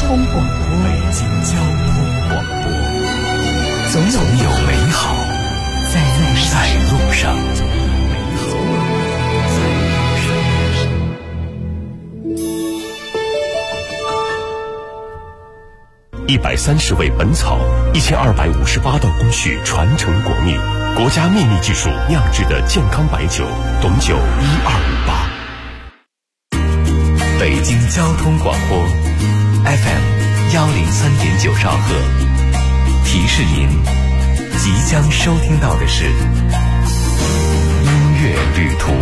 通广播， 北京交通广播， 总有美好在路上。 130味本草，1258道工序传承国秘，国家秘密技术酿制的健康白酒，董酒1258。 北京交通广播 FM 103.9兆赫，提示您，即将收听到的是音乐旅途。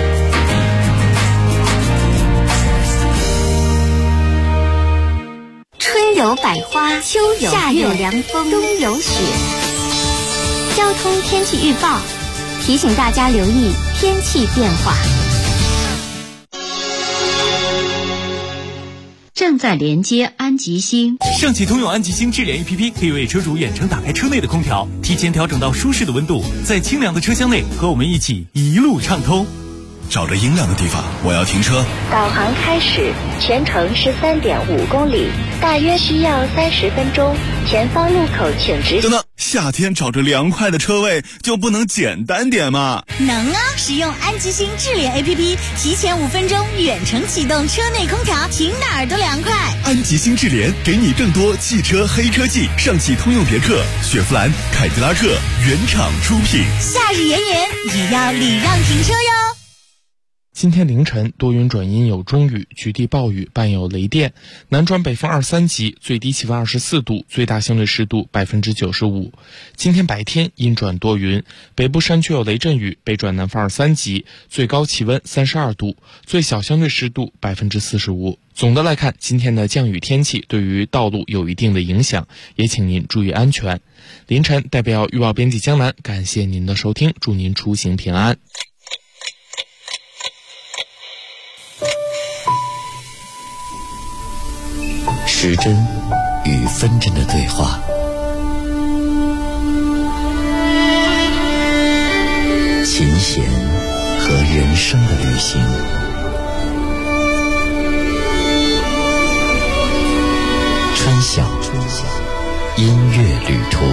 春有百花，秋有夏有凉风，冬有雪。交通天气预报提醒大家留意天气变化。 正在连接安吉星。 上汽通用安吉星智联 APP 可以为车主远程打开车内的空调，提前调整到舒适的温度，在清凉的车厢内和我们一起一路畅通。 找着阴凉的地方，我要停车。 导航开始，全程13.5公里，大约需要30分钟。前方路口请直行。 等等，夏天找着凉快的车位就不能简单点吗？ 能啊！使用安吉星智联 APP， 提前5分钟远程启动车内空调，停哪儿都凉快。 安吉星智联给你更多汽车黑科技，上汽通用别克、雪佛兰、凯迪拉克原厂出品。 夏日炎炎，也要礼让停车哟。 今天凌晨多云转阴有中雨，局地暴雨，伴有雷电，南转北风2、3级，最低气温24度，最大相对湿度95%。今天白天阴转多云，北部山区有雷阵雨，北转南风2、3级，最高气温32度，最小相对湿度45%。总的来看，今天的降雨天气对于道路有一定的影响，也请您注意安全。凌晨代表预报编辑江南，感谢您的收听，祝您出行平安。 时针与分针的对话，琴弦和人生的旅行，春晓音乐旅途。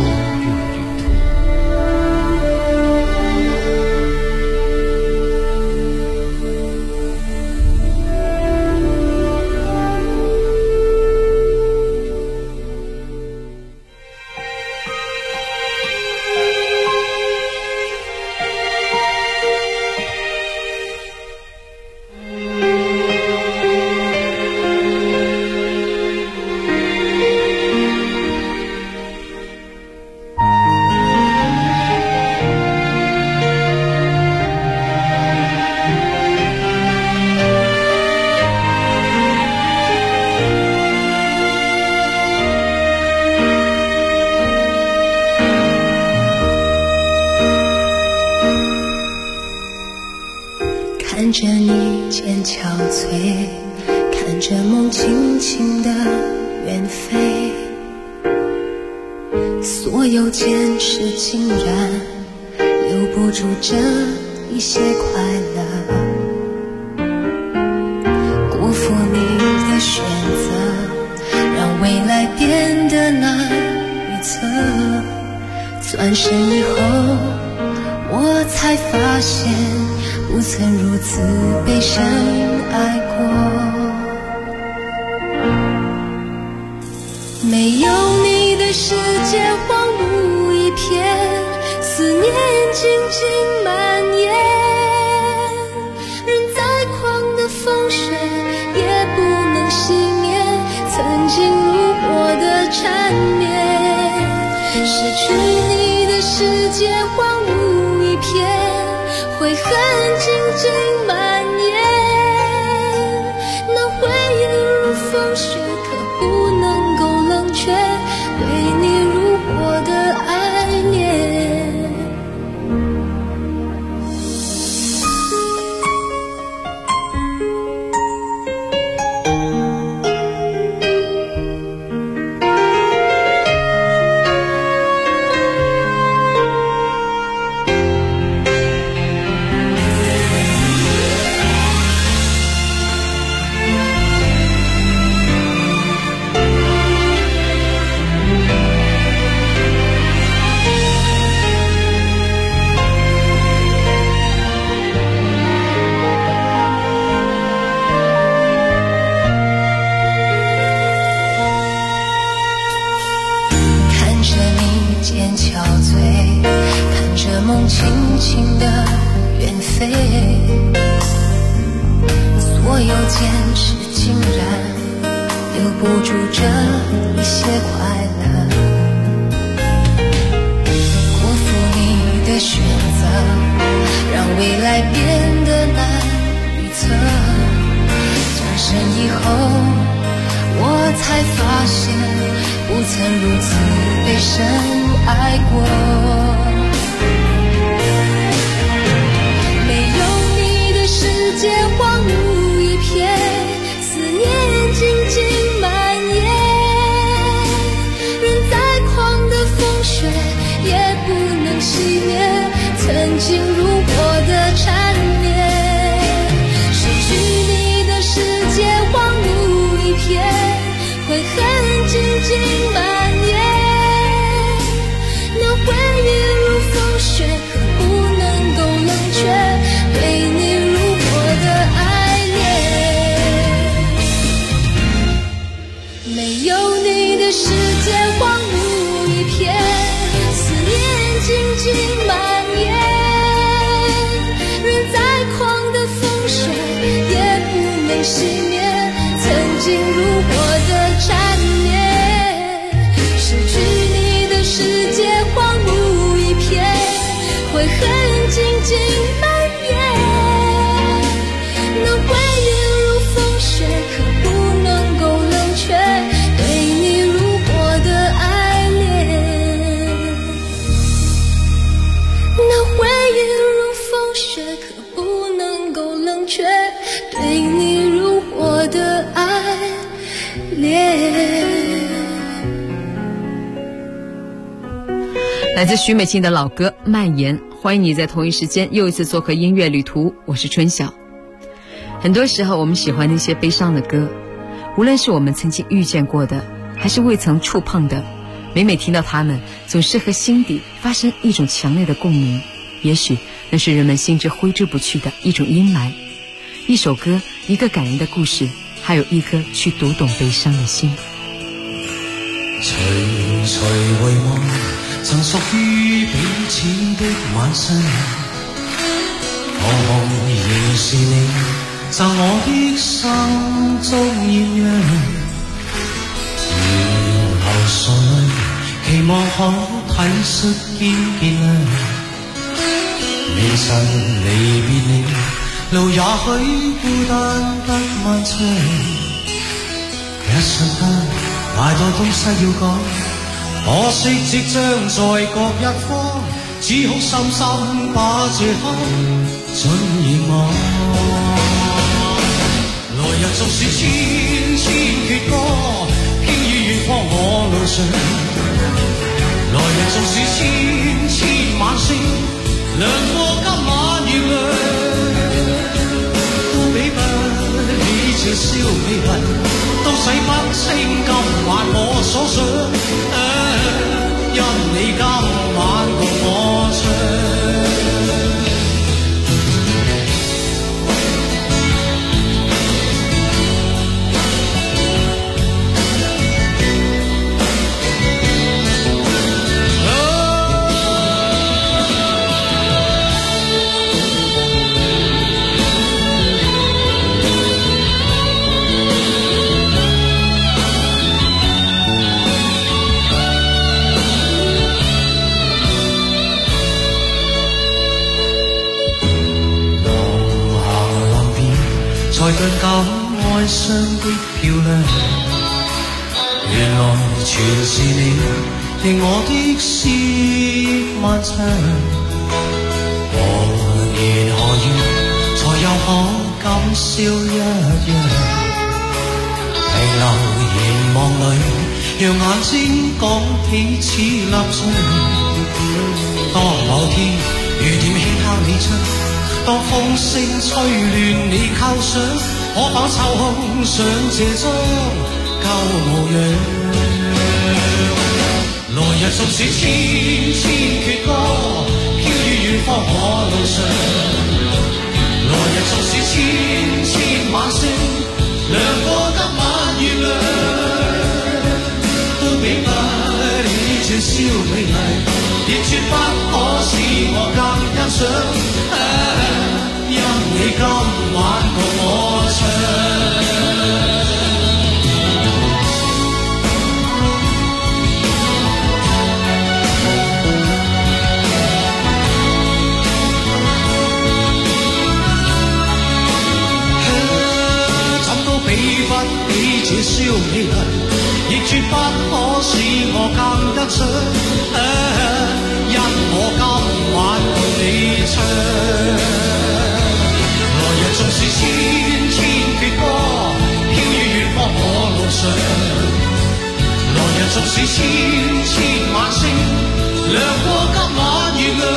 看着你渐憔悴，看着梦轻轻地远飞，所有坚持竟然留不住这一些快乐。辜负你的选择，让未来变得难预测。转身以后，我才发现不曾如此被深爱过。没有你的世界荒芜一片，思念静静蔓延。人再狂的风水也不能熄灭曾经如我的缠绵。失去你的世界荒芜一片，悔恨静静蔓延，那回忆如风雪，可不能够冷却对你如火的爱恋。 情的远飞，所有坚持竟然留不住这一些快乐。辜负你的选择，让未来变得难预测。转身以后，我才发现不曾如此被深爱过。没有你的世界荒芜一片，思念静静蔓延。人再狂的风雪也不能熄灭曾经如火的缠绵。失去你的世界荒芜一片，悔恨静静蔓延。那回忆如风雪，可不能够冷却对你如火的爱恋。没有你的世界荒芜一片，思念静静蔓延。人再狂的风雪也不能熄灭曾经如火的缠绵。失去你的世界荒芜一片，悔恨静静蔓延。那回忆如风雪，可不能够冷却对你如火的爱恋。那回忆如风雪，可不能够冷却对你如火的爱恋。 来自许美静的老歌《蔓延》，欢迎你在同一时间又一次做客音乐旅途，我是春晓。很多时候我们喜欢那些悲伤的歌，无论是我们曾经遇见过的，还是未曾触碰的，每每听到它们，总是和心底发生一种强烈的共鸣。也许那是人们心之挥之不去的一种阴霾。一首歌，一个感人的故事，还有一颗去读懂悲伤的心。 徐徐回望曾屬於彼此的晚上，彷徨仍是你贈我的心中豔陽。如流傻淚，期望可體恤兼見諒。明晨離別你，路也許孤單得漫長。一瞬間，太多東西要講。可惜即將在各一方，只好深深把這刻盡凝望。來日縱是千千闕歌，飄於遠方我路上。來日縱是千千晚星，亮過今晚月亮，都比不起這宵美麗，都洗不清今晚我所想。因你今晚共我唱。才更感哀傷的漂亮，原來全是你令我的詩漫長。何年何月才又可感笑一樣？停留凝望裏，讓眼睛講起此立場。當某天雨點輕敲你窗，當風聲吹亂你構想，可否抽空上這張舊模樣？來日縱是千千闕歌，飄於遠方我路上。來日縱是千千晚星，亮過今晚月亮，都比不起這宵美麗，亦絕不可是我更欣賞，因你今晚共我唱。這宵美麗，亦絕不可使我更得想，因我今晚共你唱。來日縱是千千闕歌，飄於遠方我路上。來日縱是千千晚星，亮過今晚月亮，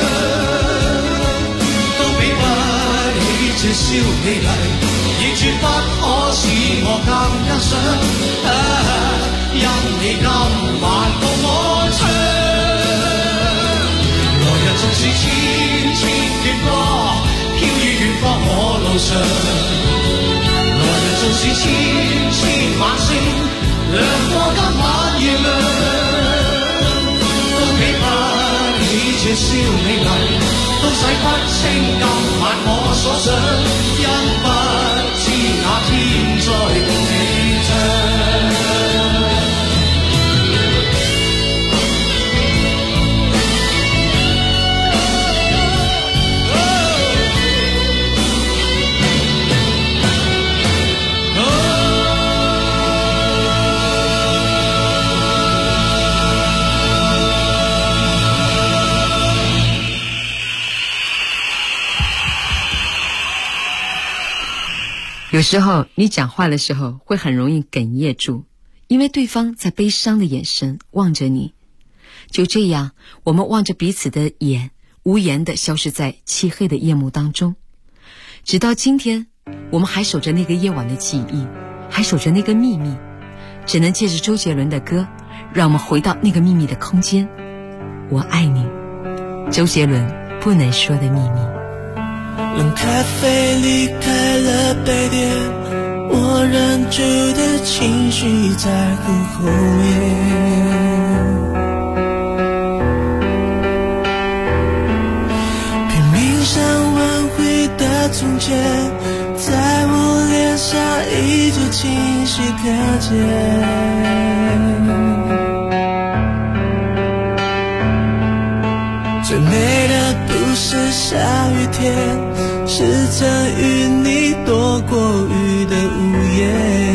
都比不起這宵美麗。亦絕不可使我更欣賞，因你今晚共我唱。來日縱是千千闕歌，飄於遠方我路上。來日縱是千千晚星，亮過今晚月亮，都比不起這宵美麗，都洗不清今晚我所想，因不知那天再共你唱。 有时候你讲话的时候会很容易哽咽住，因为对方在悲伤的眼神望着你。就这样，我们望着彼此的眼，无言地消失在漆黑的夜幕当中。直到今天，我们还守着那个夜晚的记忆，还守着那个秘密，只能借着周杰伦的歌，让我们回到那个秘密的空间。我爱你，周杰伦不能说的秘密。 冷咖啡离开了杯垫，我忍住的情绪在很后面，拼命想挽回的从前，在我脸上依旧清晰可见。最美的不是下雨天，是曾与你躲过雨的午夜。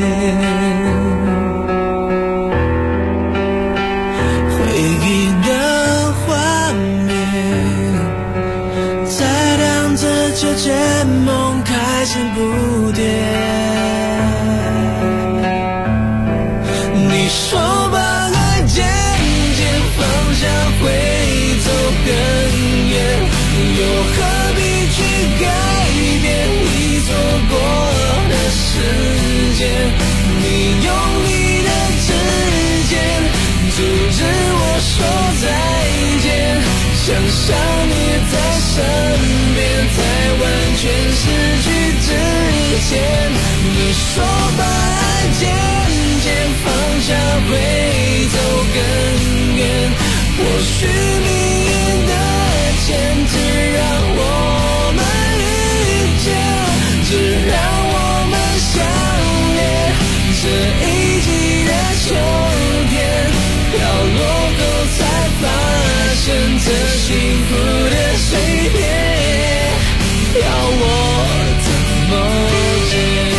回忆的画面，在亮着秋千，梦开始不跌。你说把爱渐渐放下会走更远，又何必去改变你错过的时间？你用你的指尖阻止我说再见，想象你在身边，在完全失去之前。你说把爱渐渐放下会走更远，或许命运的牵制让我们遇见，只让我们相恋。这一季的秋天飘落后才发现，这幸福的碎片要我怎么接？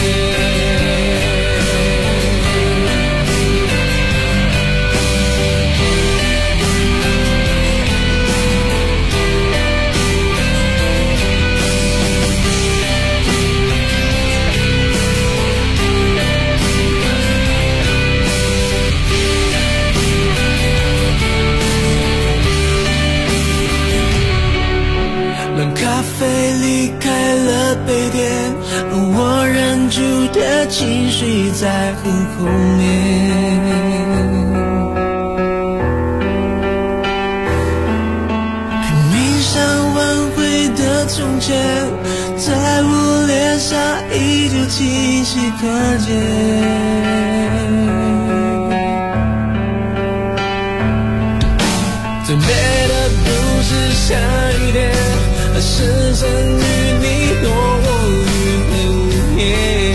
冷咖啡离开了杯垫，我忍住的情绪在很后面，拼命想挽回的从前，在我脸上依旧清晰可见。最美的不是下雨生与你，落我于流年。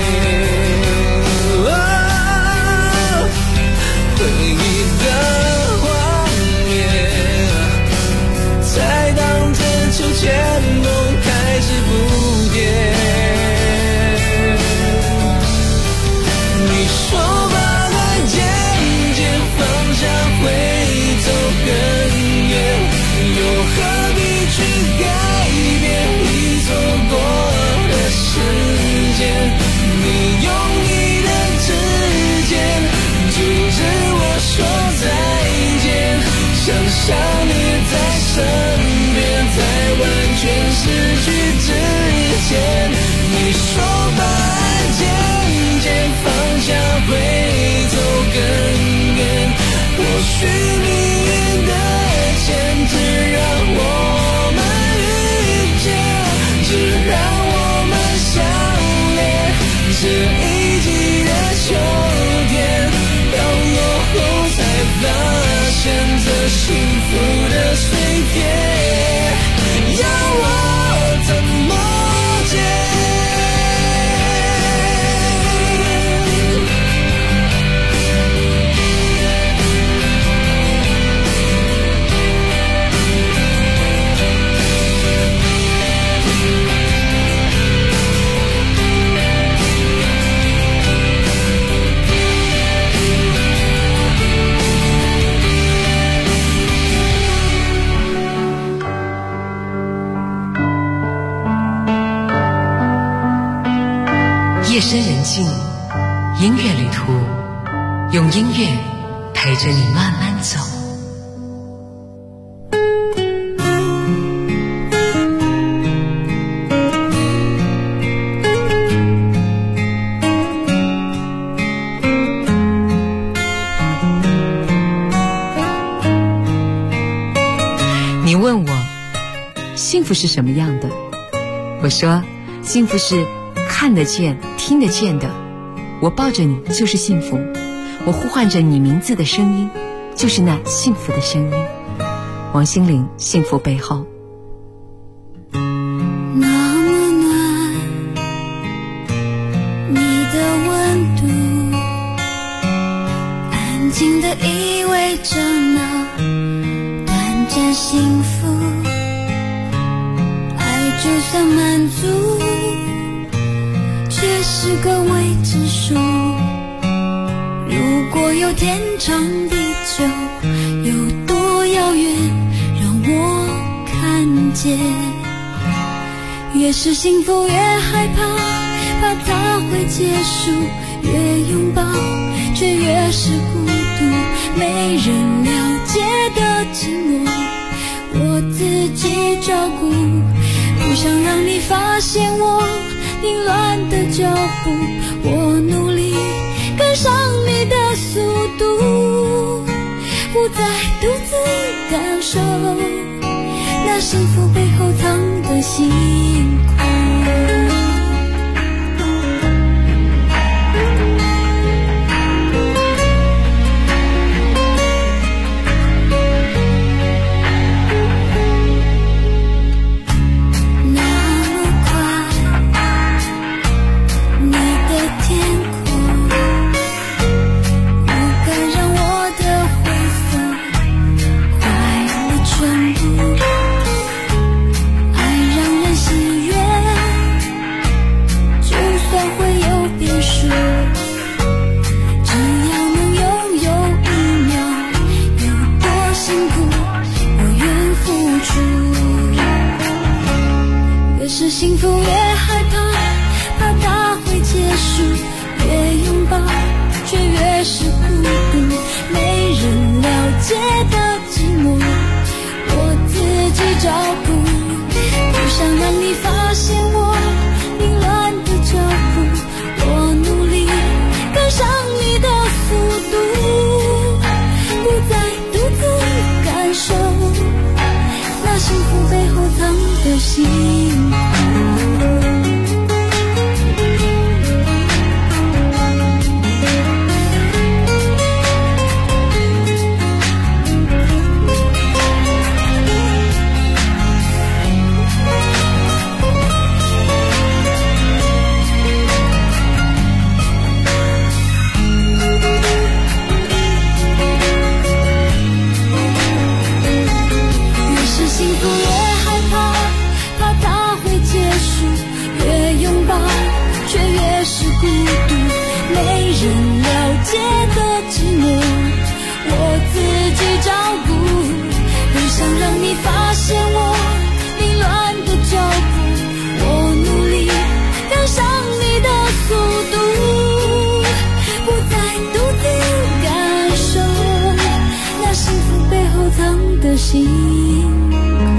回忆的画面，才当真秋千梦开始不变。你说把爱渐渐放下会走更远，又何必去改变已走过的时间？你用你的指尖阻止我说再见，想象你在身边，在完全失去之前。你说把爱渐渐放下会走更远，或许命运的牵制让我们遇见，只让我们相恋。这一季的秋天到落后才发现，这幸福的碎片要我怎么捡？ 夜深人静，音乐旅途，用音乐陪着你慢慢走。你问我，幸福是什么样的？我说，幸福是看得见、听得见的。我抱着你就是幸福，我呼唤着你名字的声音，就是那幸福的声音。王心凌，幸福背后。 那么暖，你的温度，安静地依偎着那短暂幸福。爱就算满足，却是个未知数。如果有天长地久，有多遥远让我看见。越是幸福越害怕，怕它会结束，越拥抱却越是孤独。没人了解的寂寞，我自己照顾。不想让你发现我凌乱的脚步，我努力跟上你的速度，不再独自感受那幸福背后藏的辛苦。 的辛苦。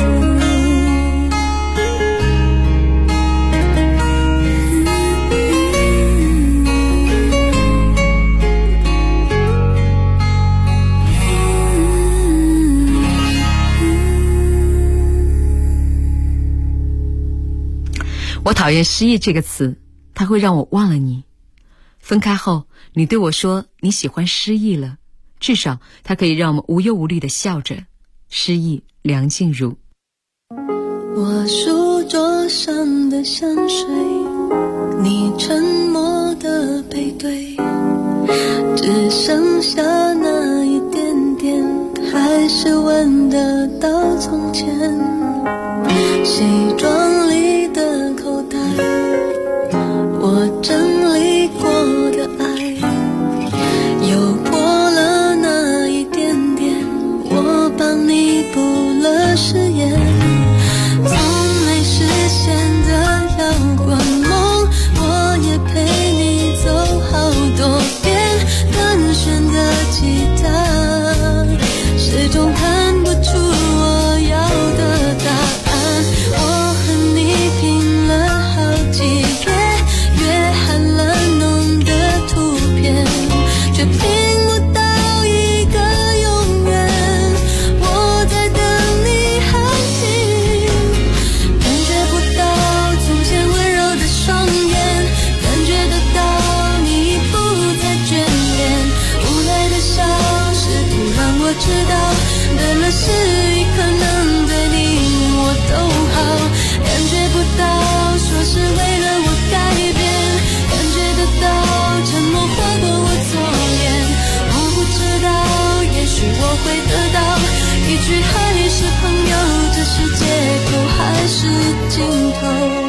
我讨厌失忆这个词，它会让我忘了你。分开后，你对我说你喜欢失忆了，至少它可以让我们无忧无虑地笑着。失忆，梁静茹。 我书桌上的香水，你沉默的背对，只剩下那一点点，还是闻得到从前。西装里的口袋，我整理过的爱，又破了那一点点，我帮你补了誓言。从没实现的摇滚梦，我也陪你走好多遍。单弦的吉他，始终弹不出我要的答案。我和你拼了好几页约翰兰农的图片，却拼不到一个永远。我在等你喊停，感觉不到从前温柔的双眼，感觉得到你已不再眷恋。无奈的笑试图让我知道，对了是一可能对你我都好。感觉不到说是为了我改变，感觉得到沉默划过我左脸。我不知道，也许我会得到一句还是朋友，这是借口还是尽头。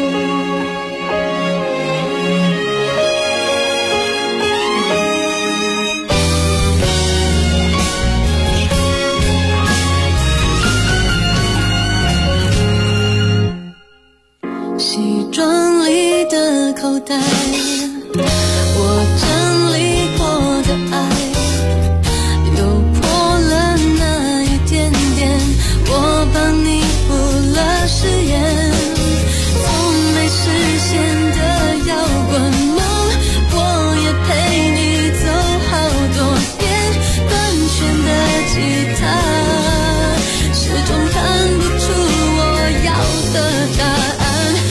西装里的口袋，我整理过的爱，又破了那一点点，我帮你补了誓言。从没实现的摇滚梦，我也陪你走好多遍。单弦的吉他，始终弹不出我要的答案。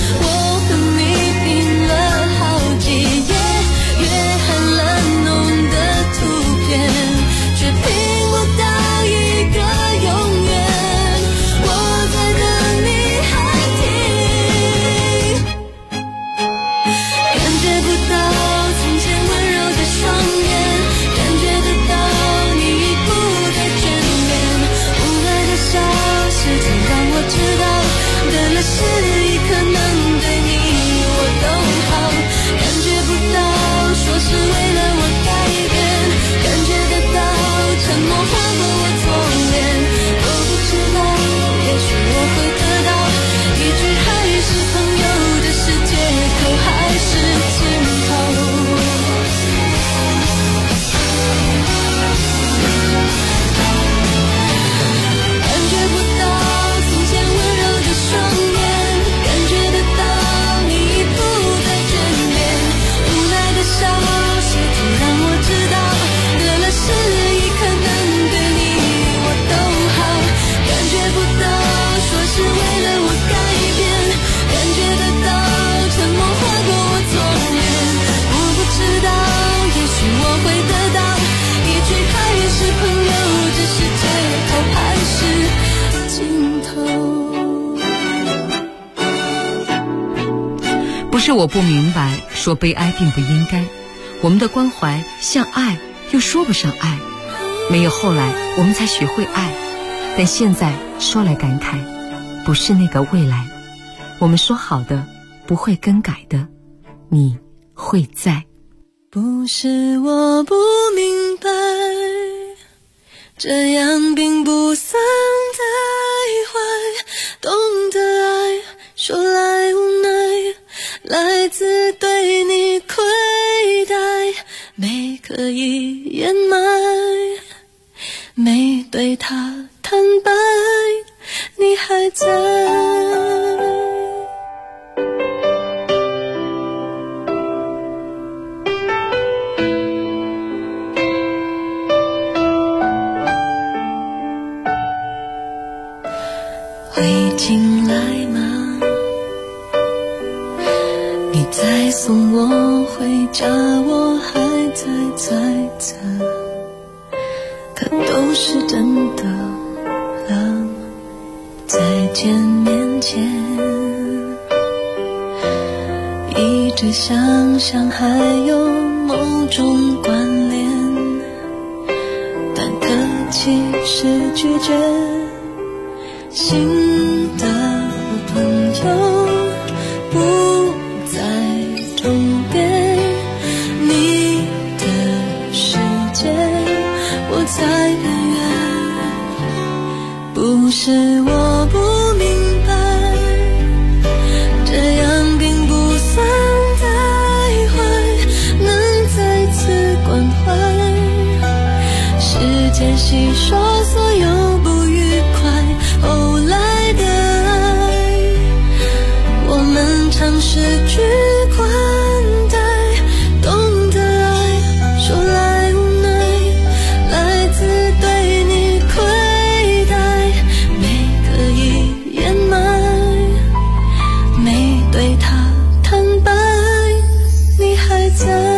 不是我不明白，说悲哀并不应该。我们的关怀像爱，又说不上爱。没有后来，我们才学会爱。但现在说来感慨，不是那个未来。我们说好的，不会更改的，你会在。 不是我不明白，这样并不算太坏。懂得爱，说来无奈，来自对你亏待，没可以掩埋，没对他坦白，你还在。会进来吗？你再送我回家，我还在猜测，可都是真的了。再见面前，一直想象还有某种关联，但客气是拒绝。新的朋友不在终点，你的世界我在边缘，不是我不明白，这样并不算太坏，能再次关怀，时间洗刷所有不愉快。后来的爱，我们尝试去宽待，懂得爱，说来无奈，来自对你亏待，没刻意掩埋，没对他坦白，你还在。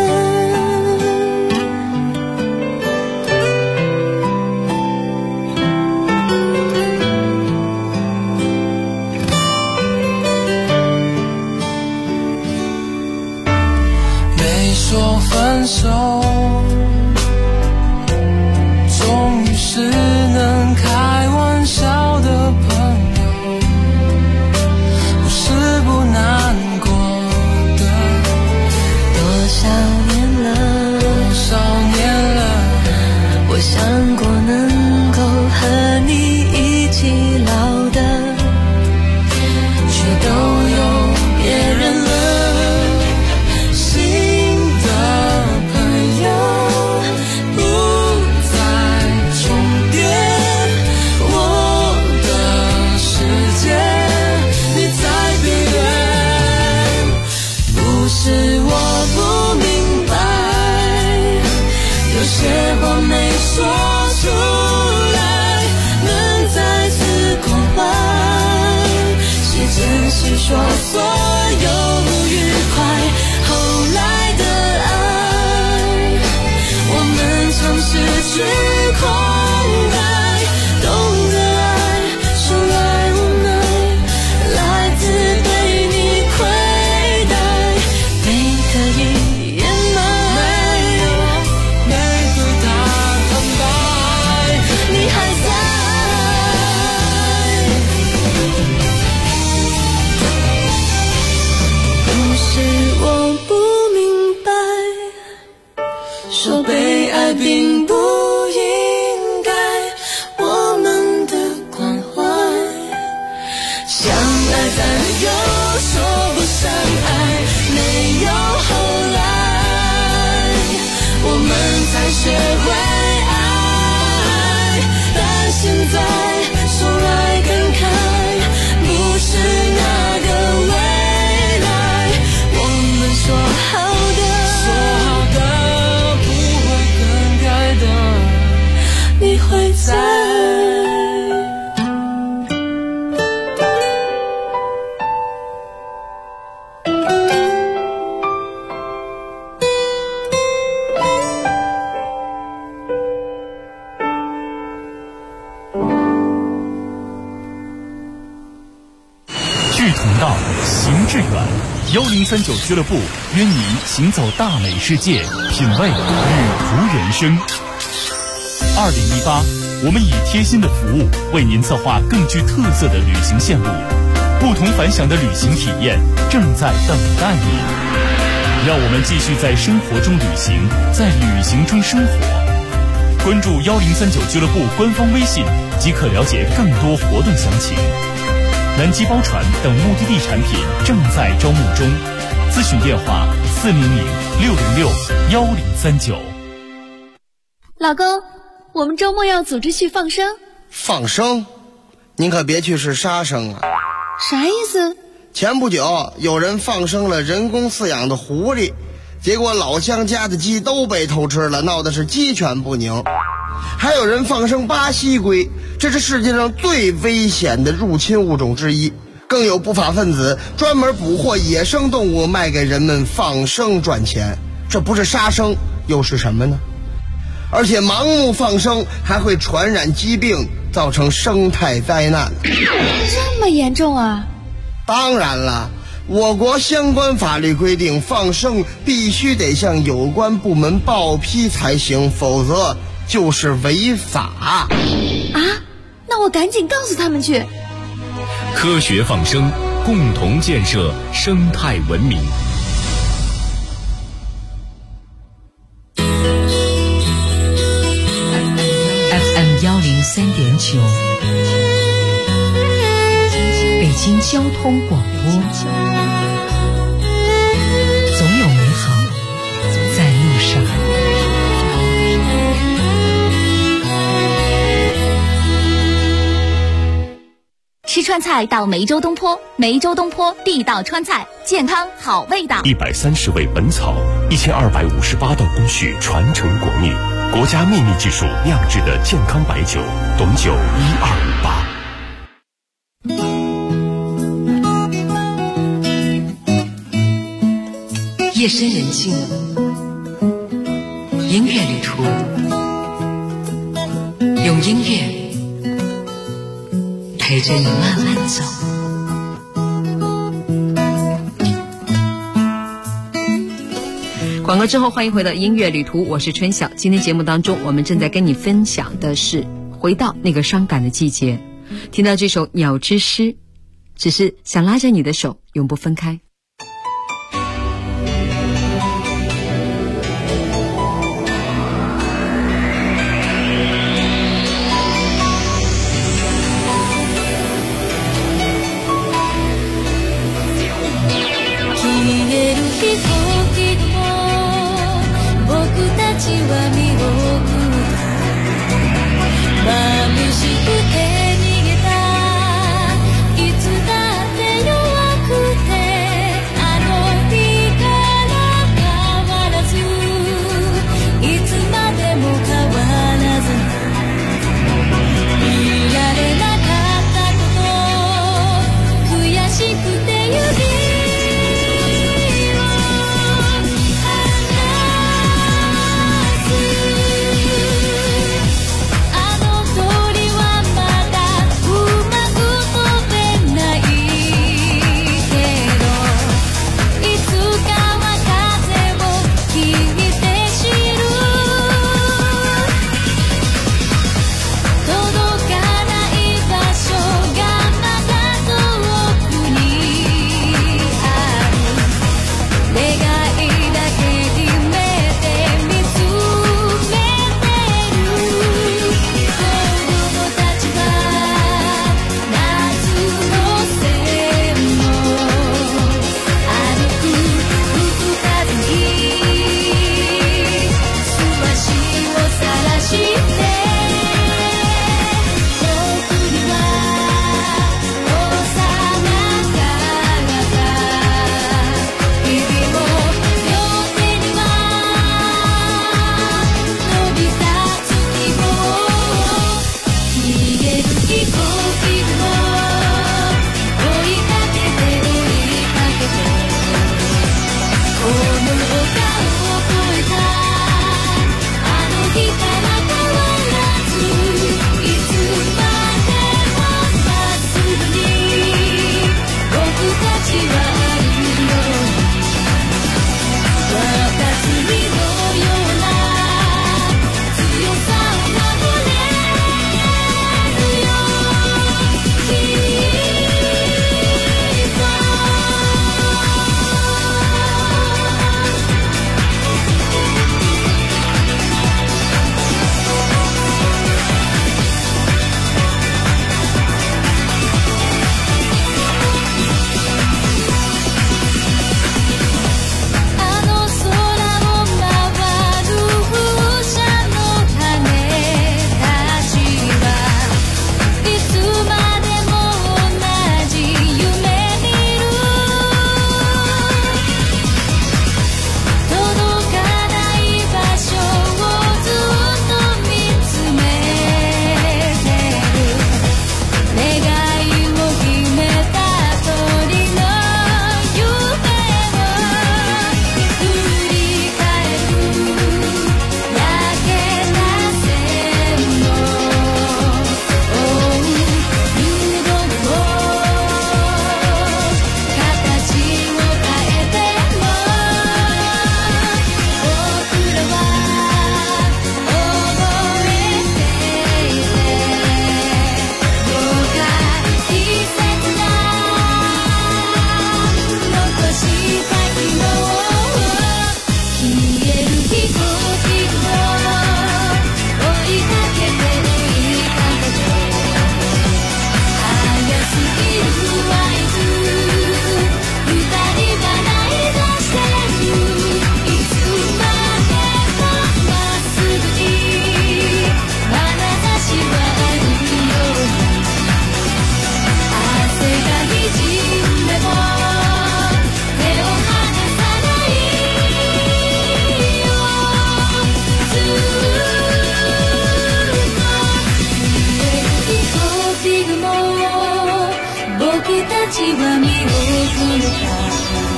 分手，终于是能开玩笑的朋友，不是不难过的。 多少年了，我想过能够和你一起老的，却都有别人了。 说出来，能再次关怀，是珍惜说所有不愉快。后来的爱，我们尝试去宽待，懂得爱，说来无奈，来自对你亏待，没刻意掩埋。 说被爱并不应该我们的关怀，相爱但又说不上爱，没有后来，我们才学会爱，但现在说来感慨，不是那个未来，我们说好的你会在。 志同道，行致远。1039俱乐部约你行走大美世界，品味旅途人生。2018，我们以贴心的服务为您策划更具特色的旅行线路，不同凡响的旅行体验正在等待你。让我们继续在生活中旅行，在旅行中生活。关注1039俱乐部官方微信即可了解更多活动详情。南极包船等目的地产品正在招募中，咨询电话400-606-1039。 老公，我们周末要组织去放生， 放生？您可别去是杀生啊！ 啥意思？ 前不久有人放生了人工饲养的狐狸，结果老乡家的鸡都被偷吃了，闹得是鸡犬不宁。还有人放生巴西龟，这是世界上最危险的入侵物种之一。更有不法分子专门捕获野生动物卖给人们放生赚钱，这不是杀生又是什么呢？而且盲目放生还会传染疾病，造成生态灾难。 这么严重啊？ 当然了，我国相关法律规定，放生必须得向有关部门报批才行，否则就是违法。 啊？那我赶紧告诉他们去。 科学放生，共同建设生态文明。 FM 103.9，北京交通广播，总有美好在路上。 吃川菜到梅州东坡，梅州东坡地道川菜，健康好味道。 130味本草，1258道工序传承国秘，国家秘密技术酿制的健康白酒，董酒 1258。夜深人静，音乐旅途，用音乐陪着你慢慢走。广告之后，欢迎回到音乐旅途，我是春晓。今天节目当中，我们正在跟你分享的是回到那个伤感的季节，听到这首《鸟之诗》，只是想拉着你的手，永不分开。 眩しくて逃げたいつだって弱くてちは見送るか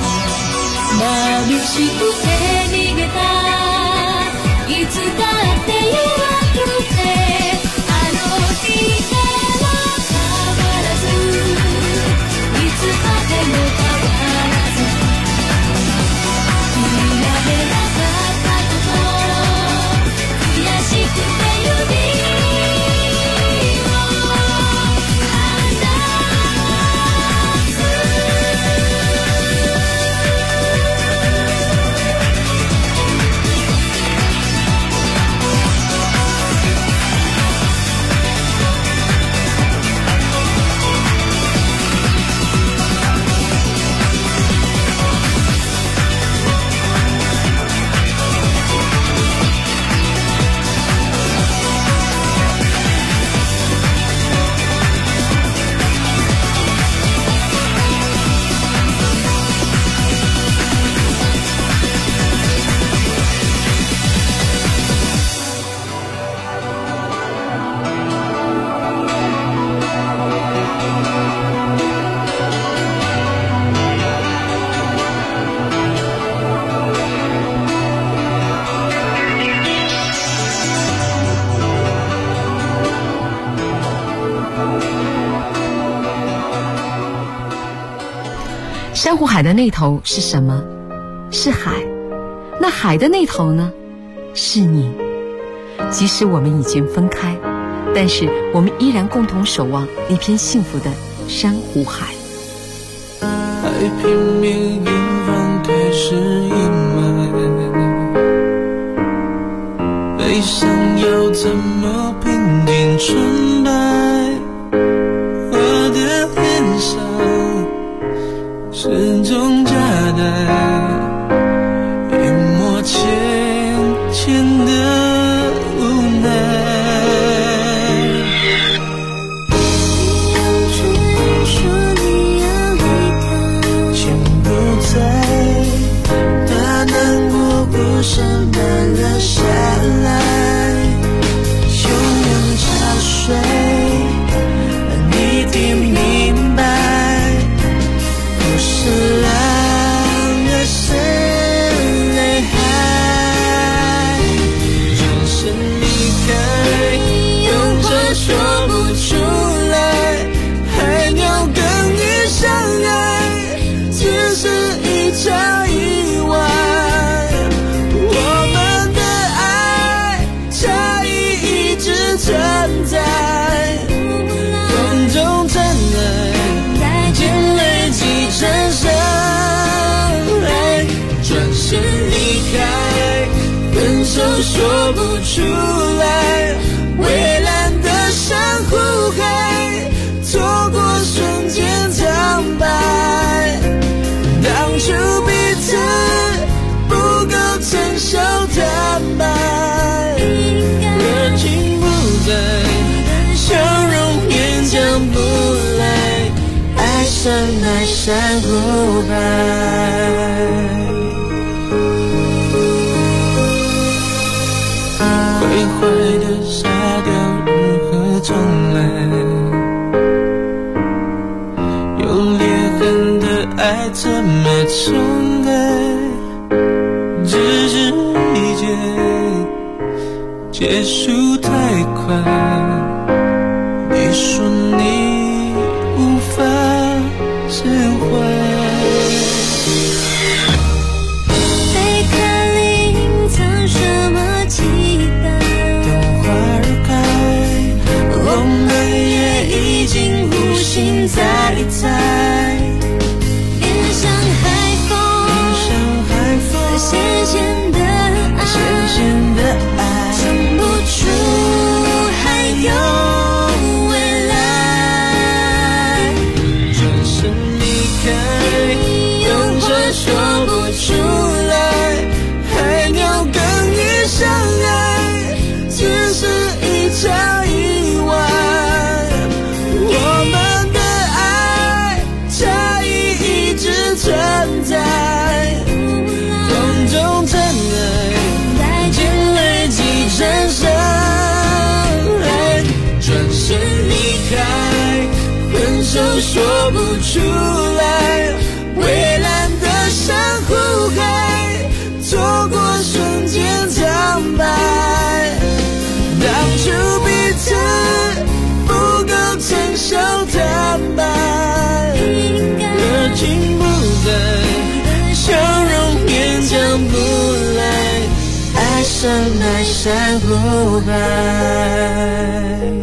眩しくて逃げたいつだって弱くてあの日から変わらずいつまでも変わらず見られなかったこと悔しくて指珊瑚海的那头是什么？是海。那海的那头呢？是你。即使我们已经分开，但是我们依然共同守望那片幸福的珊瑚海。 海平面远方开始阴霾，悲伤要怎么平静纯白？我的脸上始终夹带一抹浅浅的无奈。说你要离开，心不在，把难过故事慢了下来，汹涌潮水让你听明白，不是让人生泪海，转身离开，有话说不出来，还要跟你相爱，只是一场意外。我们的爱差异一直存在，风中尘埃已经累积成伤害，转身离开，分手说不出来，蔚蓝的珊瑚海，错过瞬间苍白，当初彼此不够成熟坦白，热情不在，笑容也讲不来，爱上那珊瑚海。坏坏的沙雕如何重来？有裂痕的爱怎么重来？只是一结束太快，你说你无法释怀。再猜，恋上海风，咸咸的爱，想不出还有未来。转身离开， 说不出来。蔚蓝的珊瑚海，错过瞬间苍白。当初彼此不够成熟坦白，热情不在，笑容也讲不来，爱上那珊瑚海。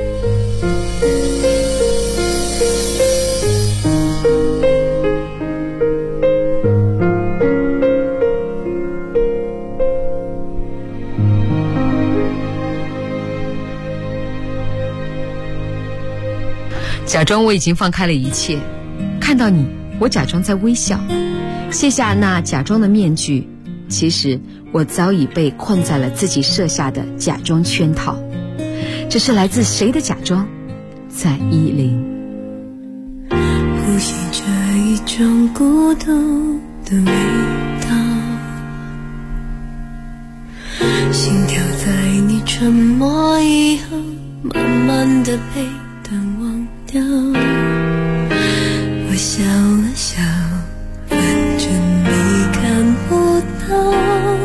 假装我已经放开了一切，看到你，我假装在微笑，卸下那假装的面具，其实我早已被困在了自己设下的假装圈套。这是来自谁的假装？在10。 呼吸着一种孤独的味道，心跳在你沉默以后慢慢的被淡忘掉。我笑了笑，反正你看不到，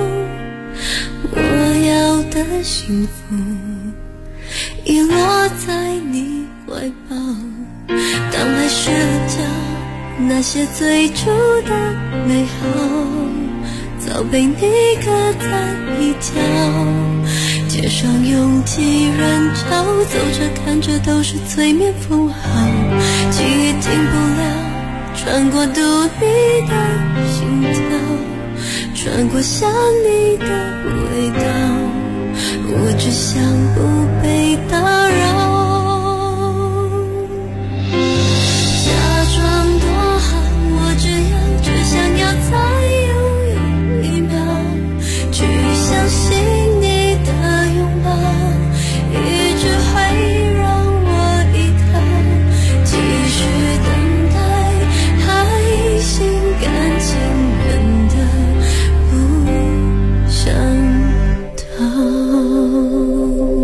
我要的幸福已落在你怀抱。当爱失了焦，那些最初的美好早被你搁在一角。街上拥挤人潮，走着看着都是催眠符号，记忆停不了，穿过读你的心跳，穿过想你的味道，我只想不被打扰。假装多好，我只想要再拥有一秒，去相信你的拥抱，一直会让我依靠，继续等待，还心甘情愿的不想逃。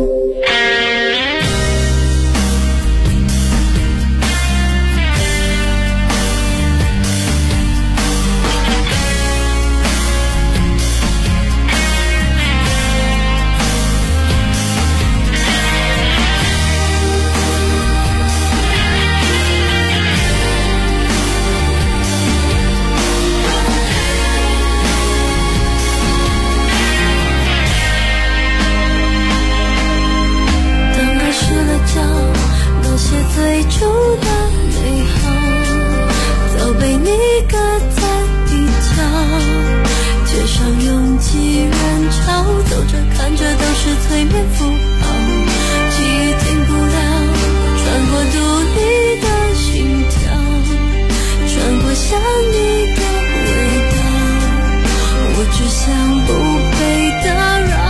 那些最初的美好早被你搁在一角，街上拥挤人潮，走着看着都是催眠符号，记忆停不了，穿过读你的心跳，穿过想你的味道，我只想不被打扰。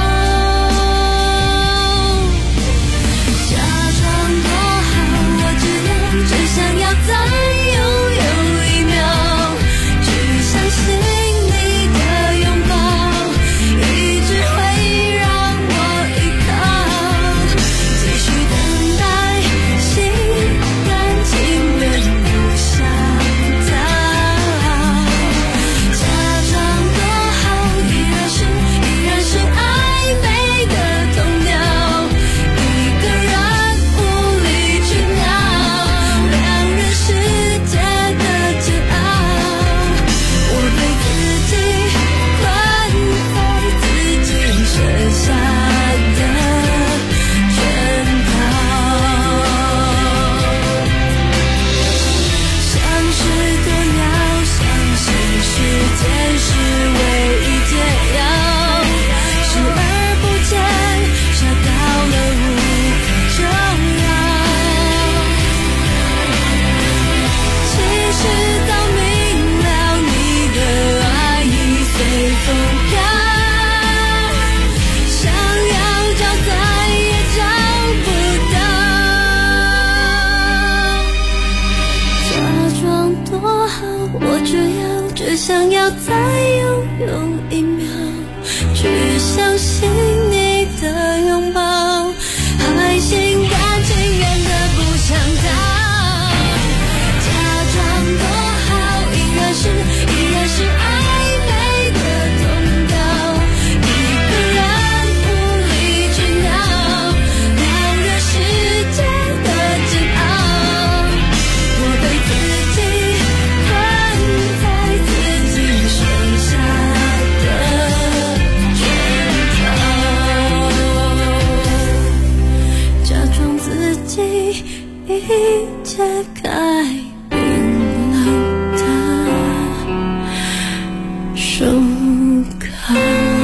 只想要再拥有一秒，去相信你的拥抱，一直会让我依靠，继续等待，心甘情愿不想逃。假装多好，依然是暧昧的童谣，一个人无理取闹，世界的煎熬，我被自己关在自己设下的圈套，像是毒药，相信时间是唯一解药，视而不见，傻到了无可救药。其实早明了，你的爱已随风飘，想要找再也找不到。假装多好，我只想要再拥有一秒，去相信你的拥抱，还心甘情愿的不想逃。 己已经改变了的手铐。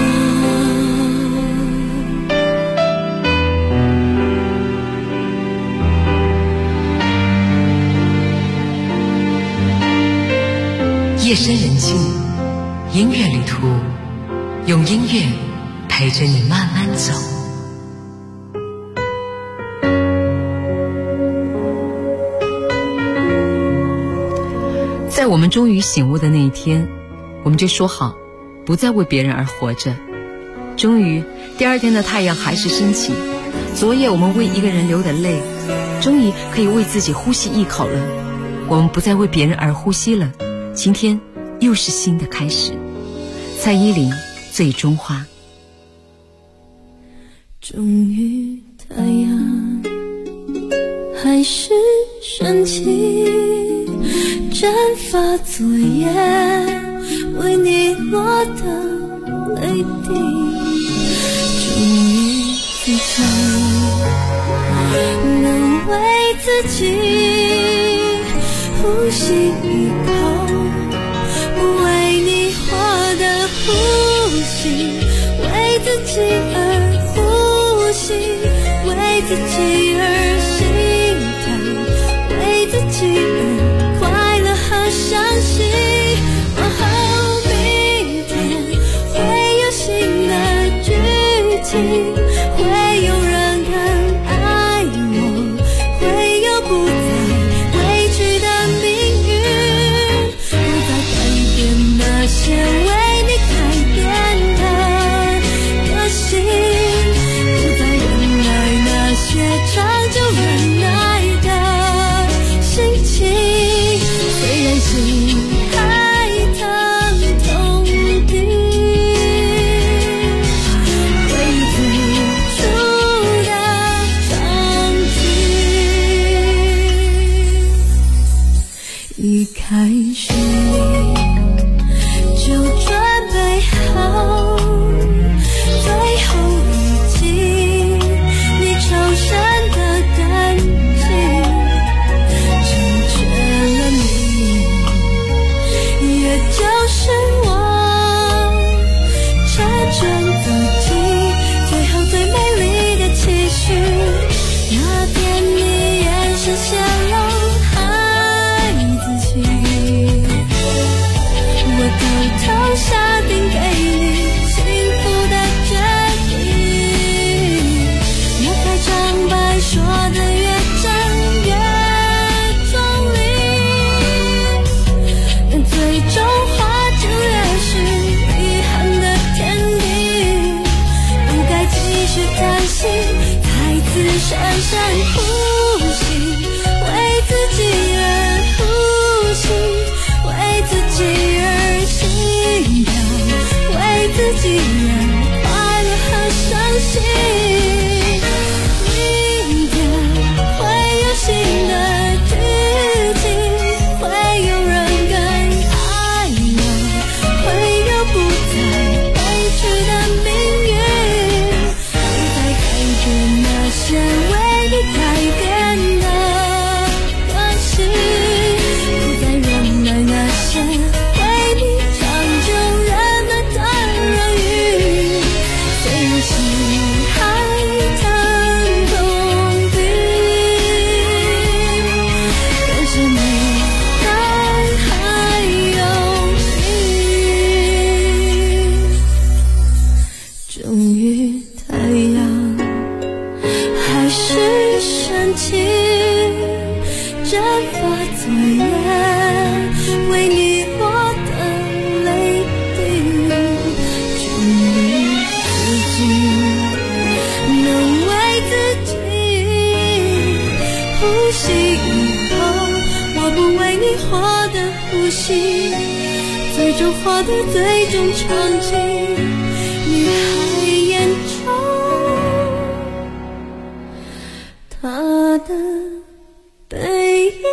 夜深人静，音乐旅途，用音乐陪着你慢慢走。在我们终于醒悟的那一天，我们就说好不再为别人而活着。终于第二天的太阳还是升起，昨夜我们为一个人流的泪，终于可以为自己呼吸一口了。我们不再为别人而呼吸了，今天又是新的开始。蔡依林《最终花》。 终于太阳还是升起，蒸发昨夜为你落的泪滴。终于自己能为自己呼吸一口，不为你活的呼吸，为自己而呼吸，为自己而心跳，为自己而快乐和伤心。往后明天会有新的剧情，会有人更爱我，会有不再委屈的命运，不再改变那些为你改变的个性，不再忍耐那些长久忍耐的心情。虽然心还疼痛地回忆最初的场景，一开始就准备好最后一集你超深的感情，成全了你，也就是我成全自己最后最美丽的期许。那天你眼神泄露孩子气，我偷偷下定给你幸福的决定。那开场白说的越真越壮丽，但最终化就越是遗憾的天地。不该继续担心，再次深深呼吸，为自己而呼吸，为自己而心跳，为自己而快乐和伤心。明天会有新的剧情，会有人更爱我，会有不再委屈的命运，不再改变那些为你改变的关系，不再忍耐那些为你长久忍耐的人语。虽然心还疼痛地，但是你还有心。终于太阳还是升起，蒸发昨夜为你落的泪滴。终于自己能为自己呼吸以后，我不为你活的呼吸，最终化的最终场景，你还眼中他的背影。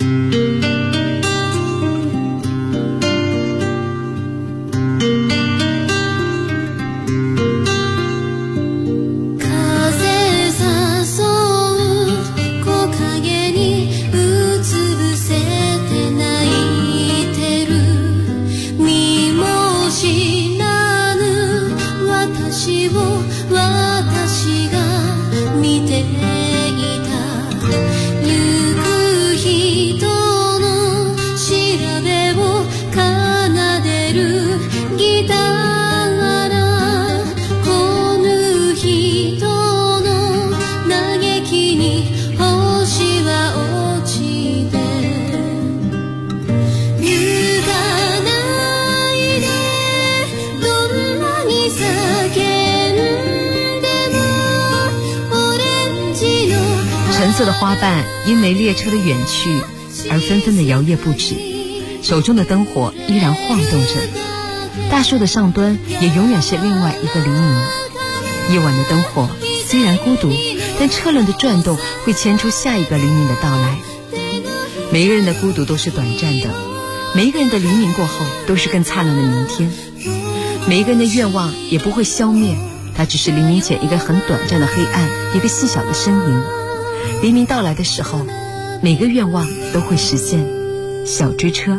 橙色的花瓣因为列车的远去而纷纷的摇曳不止，手中的灯火依然晃动着，大树的上端也永远是另外一个黎明。夜晚的灯火虽然孤独，但车轮的转动会牵出下一个黎明的到来。每一个人的孤独都是短暂的，每一个人的黎明过后都是更灿烂的明天。每一个人的愿望也不会消灭，它只是黎明前一个很短暂的黑暗，一个细小的身影。黎明到来的时候，每个愿望都会实现。小追车。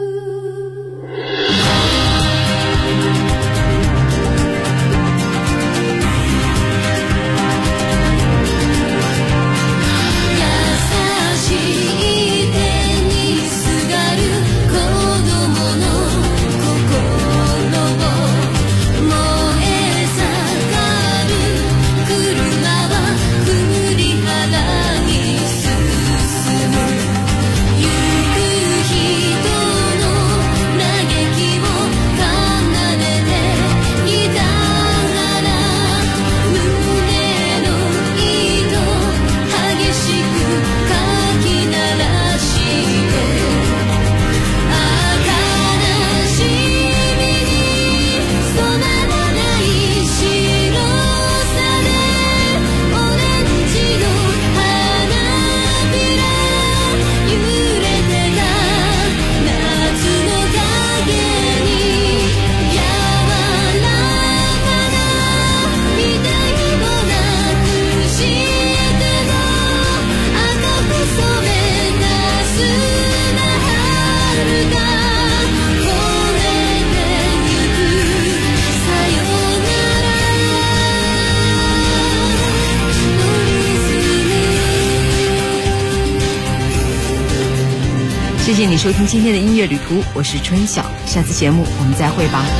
谢谢你收听今天的音乐旅途，我是春晓，下次节目我们再会吧。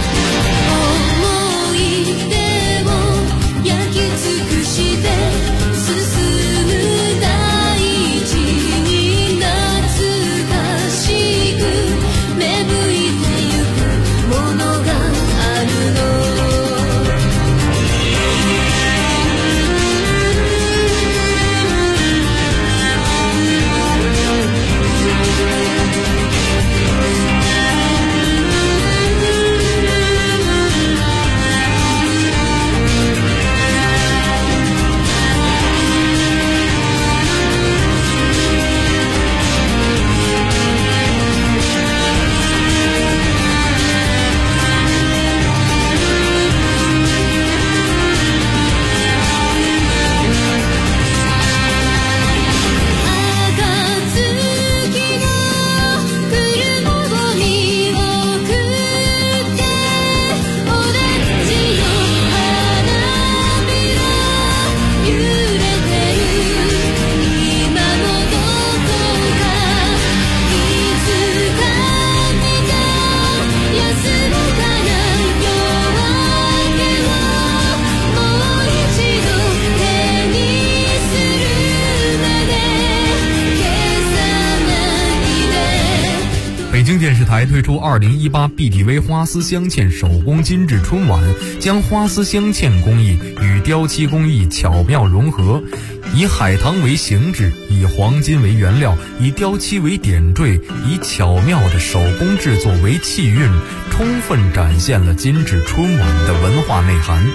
北京电视台推出2018 BTV 花丝镶嵌手工金质春晚，将花丝镶嵌工艺与雕漆工艺巧妙融合，以海棠为形制，以黄金为原料，以雕漆为点缀，以巧妙的手工制作为气韵，充分展现了金质春晚的文化内涵。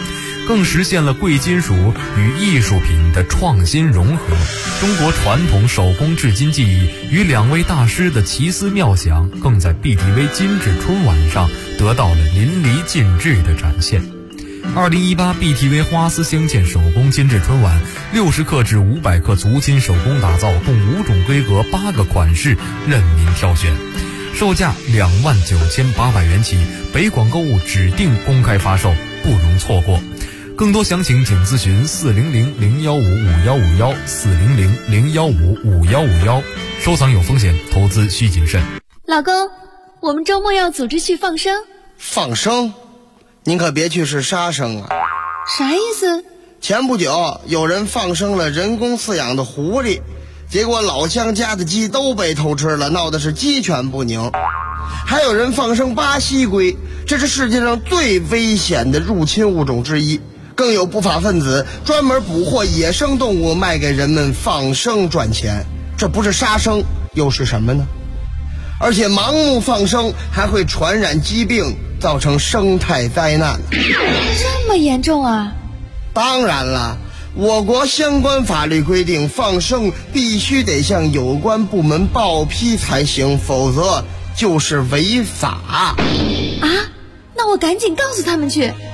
更实现了贵金属与艺术品的创新融合。中国传统手工制金技艺与2位大师的奇思妙想，更在 BTV 金质春晚上得到了淋漓尽致的展现。2018 BTV 花丝镶嵌手工金质春晚，60克至500克足金手工打造，共5种规格8个款式任您挑选，售价29800元起，北广购物指定公开发售，不容错过。更多详情请咨询400-015-5151 400-015-5151。收藏有风险，投资需谨慎。 老公，我们周末要组织去放生。 放生？您可别去是杀生啊！ 啥意思？ 前不久有人放生了人工饲养的狐狸，结果老乡家的鸡都被偷吃了，闹的是鸡犬不宁。还有人放生巴西龟，这是世界上最危险的入侵物种之一。更有不法分子专门捕获野生动物卖给人们放生赚钱，这不是杀生又是什么呢？而且盲目放生还会传染疾病，造成生态灾难。 这么严重啊？ 当然了，我国相关法律规定，放生必须得向有关部门报批才行，否则就是违法。 啊？那我赶紧告诉他们去。